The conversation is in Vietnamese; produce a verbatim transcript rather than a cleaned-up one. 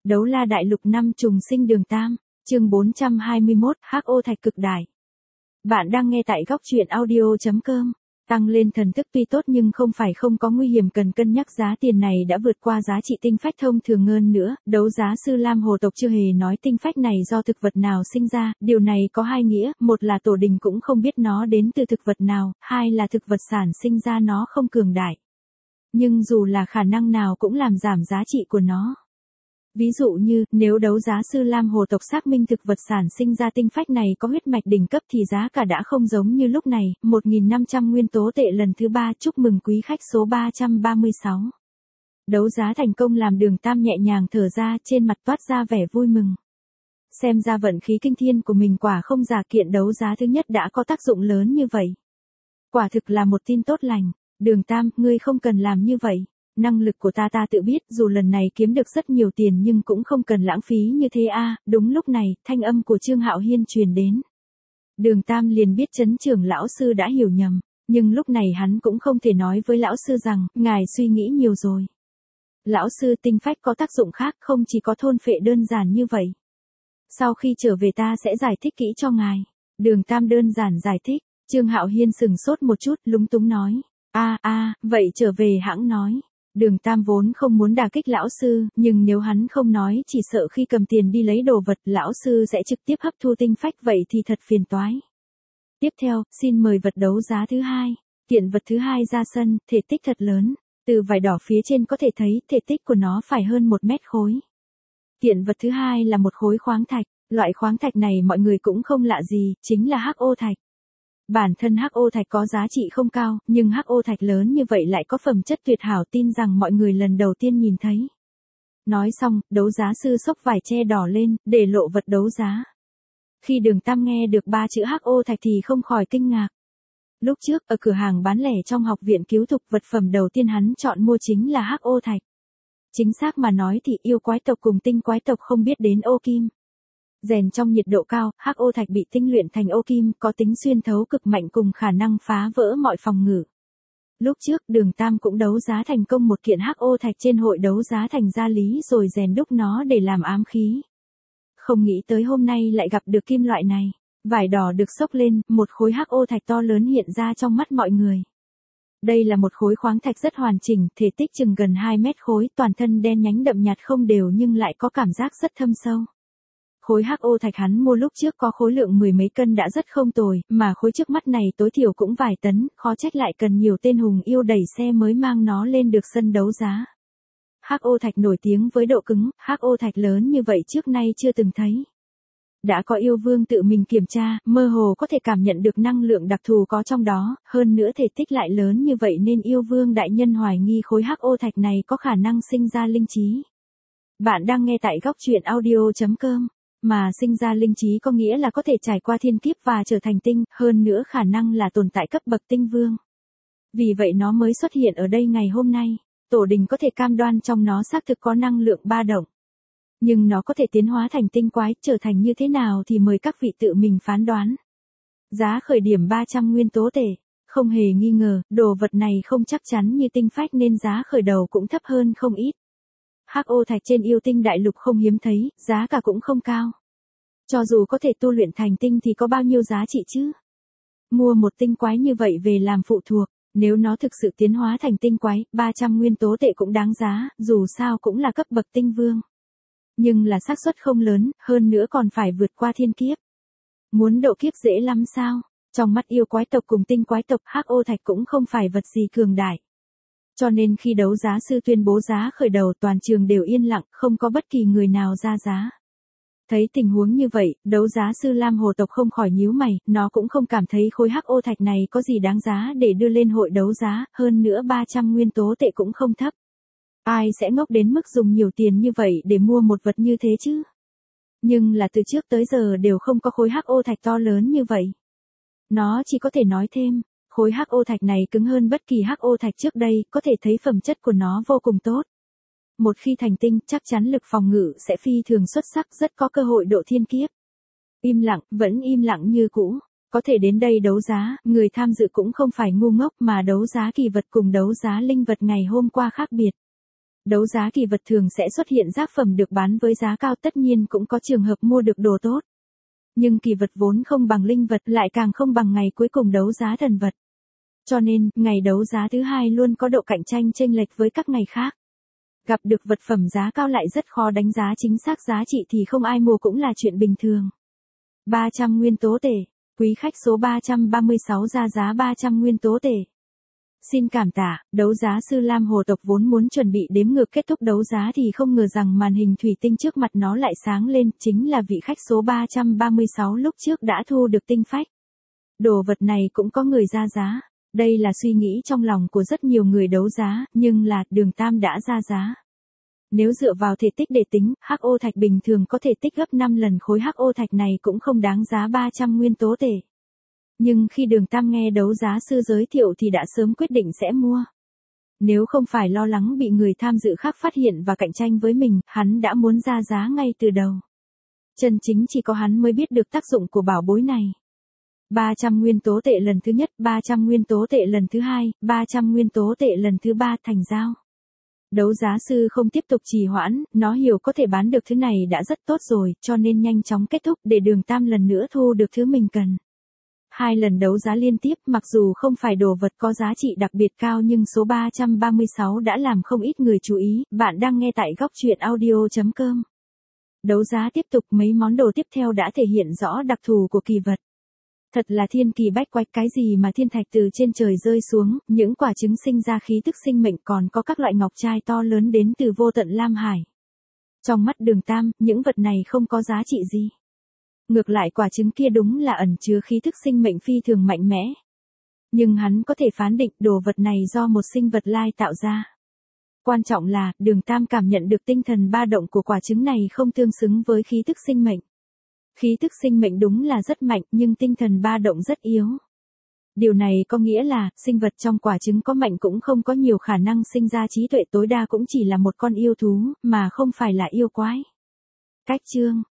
Đấu la đại lục năm trùng sinh đường tam, chương bốn trăm hai mươi mốt, hắc ô thạch cực đại. Bạn đang nghe tại góc truyện audio chấm com. Tăng lên thần thức tuy tốt nhưng không phải không có nguy hiểm, cần cân nhắc giá tiền này đã vượt qua giá trị tinh phách thông thường hơn nữa. Đấu giá sư Lam Hồ tộc chưa hề nói tinh phách này do thực vật nào sinh ra, điều này có hai nghĩa, một là tổ đình cũng không biết nó đến từ thực vật nào, hai là thực vật sản sinh ra nó không cường đại. Nhưng dù là khả năng nào cũng làm giảm giá trị của nó. Ví dụ như, nếu đấu giá sư Lam Hồ tộc xác minh thực vật sản sinh ra tinh phách này có huyết mạch đỉnh cấp thì giá cả đã không giống như lúc này, một nghìn năm trăm nguyên tố tệ lần thứ ba. Chúc mừng quý khách số ba trăm ba mươi sáu. Đấu giá thành công làm Đường Tam nhẹ nhàng thở ra, trên mặt toát ra vẻ vui mừng. Xem ra vận khí kinh thiên của mình quả không giả, kiện đấu giá thứ nhất đã có tác dụng lớn như vậy. Quả thực là một tin tốt lành. Đường Tam, ngươi không cần làm như vậy. Năng lực của ta ta tự biết, dù lần này kiếm được rất nhiều tiền nhưng cũng không cần lãng phí như thế a. À. Đúng lúc này, thanh âm của Trương Hạo Hiên truyền đến. Đường Tam liền biết Trấn Trưởng lão sư đã hiểu nhầm, nhưng lúc này hắn cũng không thể nói với lão sư rằng, ngài suy nghĩ nhiều rồi. Lão sư, tinh phách có tác dụng khác, không chỉ có thôn phệ đơn giản như vậy. Sau khi trở về ta sẽ giải thích kỹ cho ngài. Đường Tam đơn giản giải thích. Trương Hạo Hiên sừng sốt một chút, lúng túng nói. A a, vậy trở về hãng nói. Đường Tam vốn không muốn đả kích lão sư, nhưng nếu hắn không nói chỉ sợ khi cầm tiền đi lấy đồ vật lão sư sẽ trực tiếp hấp thu tinh phách, vậy thì thật phiền toái. Tiếp theo, xin mời vật đấu giá thứ hai. Kiện vật thứ hai ra sân, thể tích thật lớn. Từ vải đỏ phía trên có thể thấy thể tích của nó phải hơn một mét khối. Kiện vật thứ hai là một khối khoáng thạch. Loại khoáng thạch này mọi người cũng không lạ gì, chính là hắc ô thạch. Bản thân hắc ô thạch có giá trị không cao, nhưng hắc ô thạch lớn như vậy lại có phẩm chất tuyệt hảo, tin rằng mọi người lần đầu tiên nhìn thấy. Nói xong, đấu giá sư xốc vải che đỏ lên, để lộ vật đấu giá. Khi Đường Tam nghe được ba chữ hắc ô thạch thì không khỏi kinh ngạc. Lúc trước, ở cửa hàng bán lẻ trong học viện cứu thục, vật phẩm đầu tiên hắn chọn mua chính là hắc ô thạch. Chính xác mà nói thì yêu quái tộc cùng tinh quái tộc không biết đến ô kim. Rèn trong nhiệt độ cao, hắc ô thạch bị tinh luyện thành ô kim, có tính xuyên thấu cực mạnh cùng khả năng phá vỡ mọi phòng ngự. Lúc trước, Đường Tam cũng đấu giá thành công một kiện hắc ô thạch trên hội đấu giá thành Gia Lý rồi rèn đúc nó để làm ám khí. Không nghĩ tới hôm nay lại gặp được kim loại này. Vải đỏ được xốc lên, một khối hắc ô thạch to lớn hiện ra trong mắt mọi người. Đây là một khối khoáng thạch rất hoàn chỉnh, thể tích chừng gần hai mét khối, toàn thân đen nhánh đậm nhạt không đều nhưng lại có cảm giác rất thâm sâu. Khối hắc ô thạch hắn mua lúc trước có khối lượng mười mấy cân đã rất không tồi, mà khối trước mắt này tối thiểu cũng vài tấn, khó trách lại cần nhiều tên hùng yêu đẩy xe mới mang nó lên được sân đấu giá. Hắc ô thạch nổi tiếng với độ cứng, hắc ô thạch lớn như vậy trước nay chưa từng thấy. Đã có yêu vương tự mình kiểm tra, mơ hồ có thể cảm nhận được năng lượng đặc thù có trong đó, hơn nữa thể tích lại lớn như vậy nên yêu vương đại nhân hoài nghi khối hắc ô thạch này có khả năng sinh ra linh trí. Bạn đang nghe tại góc truyện audio chấm com. Mà sinh ra linh trí có nghĩa là có thể trải qua thiên kiếp và trở thành tinh, hơn nữa khả năng là tồn tại cấp bậc tinh vương. Vì vậy nó mới xuất hiện ở đây ngày hôm nay, tổ đình có thể cam đoan trong nó xác thực có năng lượng ba động. Nhưng nó có thể tiến hóa thành tinh quái, trở thành như thế nào thì mời các vị tự mình phán đoán. Giá khởi điểm ba trăm nguyên tố tệ, không hề nghi ngờ, đồ vật này không chắc chắn như tinh phách nên giá khởi đầu cũng thấp hơn không ít. Hắc ô thạch trên yêu tinh đại lục không hiếm thấy, giá cả cũng không cao. Cho dù có thể tu luyện thành tinh thì có bao nhiêu giá trị chứ? Mua một tinh quái như vậy về làm phụ thuộc, nếu nó thực sự tiến hóa thành tinh quái, ba trăm nguyên tố tệ cũng đáng giá, dù sao cũng là cấp bậc tinh vương. Nhưng là xác suất không lớn, hơn nữa còn phải vượt qua thiên kiếp. Muốn độ kiếp dễ lắm sao? Trong mắt yêu quái tộc cùng tinh quái tộc, hắc ô thạch cũng không phải vật gì cường đại. Cho nên khi đấu giá sư tuyên bố giá khởi đầu toàn trường đều yên lặng, không có bất kỳ người nào ra giá. Thấy tình huống như vậy, đấu giá sư Lam Hồ tộc không khỏi nhíu mày, nó cũng không cảm thấy khối hắc ô thạch này có gì đáng giá để đưa lên hội đấu giá, hơn nữa ba trăm nguyên tố tệ cũng không thấp. Ai sẽ ngốc đến mức dùng nhiều tiền như vậy để mua một vật như thế chứ? Nhưng là từ trước tới giờ đều không có khối hắc ô thạch to lớn như vậy. Nó chỉ có thể nói thêm. Khối hắc ô thạch này cứng hơn bất kỳ hắc ô thạch trước đây, có thể thấy phẩm chất của nó vô cùng tốt. Một khi thành tinh, chắc chắn lực phòng ngự sẽ phi thường xuất sắc, rất có cơ hội độ thiên kiếp. Im lặng, vẫn im lặng như cũ. Có thể đến đây đấu giá, người tham dự cũng không phải ngu ngốc mà đấu giá kỳ vật cùng đấu giá linh vật ngày hôm qua khác biệt. Đấu giá kỳ vật thường sẽ xuất hiện giác phẩm được bán với giá cao, tất nhiên cũng có trường hợp mua được đồ tốt. Nhưng kỳ vật vốn không bằng linh vật, lại càng không bằng ngày cuối cùng đấu giá thần vật. Cho nên, ngày đấu giá thứ hai luôn có độ cạnh tranh chênh lệch với các ngày khác. Gặp được vật phẩm giá cao lại rất khó đánh giá chính xác giá trị thì không ai mua cũng là chuyện bình thường. ba trăm nguyên tố tệ. Quý khách số ba trăm ba mươi sáu ra giá ba trăm nguyên tố tệ. Xin cảm tạ, đấu giá sư Lam Hồ tộc vốn muốn chuẩn bị đếm ngược kết thúc đấu giá thì không ngờ rằng màn hình thủy tinh trước mặt nó lại sáng lên, chính là vị khách số ba trăm ba mươi sáu lúc trước đã thu được tinh phách. Đồ vật này cũng có người ra giá. Đây là suy nghĩ trong lòng của rất nhiều người đấu giá, nhưng là, Đường Tam đã ra giá. Nếu dựa vào thể tích để tính, hắc ô thạch bình thường có thể tích gấp năm lần khối hắc ô thạch này cũng không đáng giá ba trăm nguyên tố tệ. Nhưng khi Đường Tam nghe đấu giá sư giới thiệu thì đã sớm quyết định sẽ mua. Nếu không phải lo lắng bị người tham dự khác phát hiện và cạnh tranh với mình, hắn đã muốn ra giá ngay từ đầu. Chân chính chỉ có hắn mới biết được tác dụng của bảo bối này. ba trăm nguyên tố tệ lần thứ nhất, ba trăm nguyên tố tệ lần thứ hai, ba trăm nguyên tố tệ lần thứ ba, thành giao. Đấu giá sư không tiếp tục trì hoãn, nó hiểu có thể bán được thứ này đã rất tốt rồi, cho nên nhanh chóng kết thúc để Đường Tam lần nữa thu được thứ mình cần. Hai lần đấu giá liên tiếp, mặc dù không phải đồ vật có giá trị đặc biệt cao nhưng số ba trăm ba mươi sáu đã làm không ít người chú ý. Bạn đang nghe tại góc truyện audio chấm com. Đấu giá tiếp tục, mấy món đồ tiếp theo đã thể hiện rõ đặc thù của kỳ vật. Thật là thiên kỳ bách quái, cái gì mà thiên thạch từ trên trời rơi xuống, những quả trứng sinh ra khí tức sinh mệnh, còn có các loại ngọc trai to lớn đến từ vô tận Lam Hải. Trong mắt Đường Tam, những vật này không có giá trị gì. Ngược lại quả trứng kia đúng là ẩn chứa khí thức sinh mệnh phi thường mạnh mẽ. Nhưng hắn có thể phán định đồ vật này do một sinh vật lai tạo ra. Quan trọng là, Đường Tam cảm nhận được tinh thần ba động của quả trứng này không tương xứng với khí thức sinh mệnh. Khí thức sinh mệnh đúng là rất mạnh nhưng tinh thần ba động rất yếu. Điều này có nghĩa là, sinh vật trong quả trứng có mạnh cũng không có nhiều khả năng sinh ra trí tuệ, tối đa cũng chỉ là một con yêu thú, mà không phải là yêu quái. Cách chương,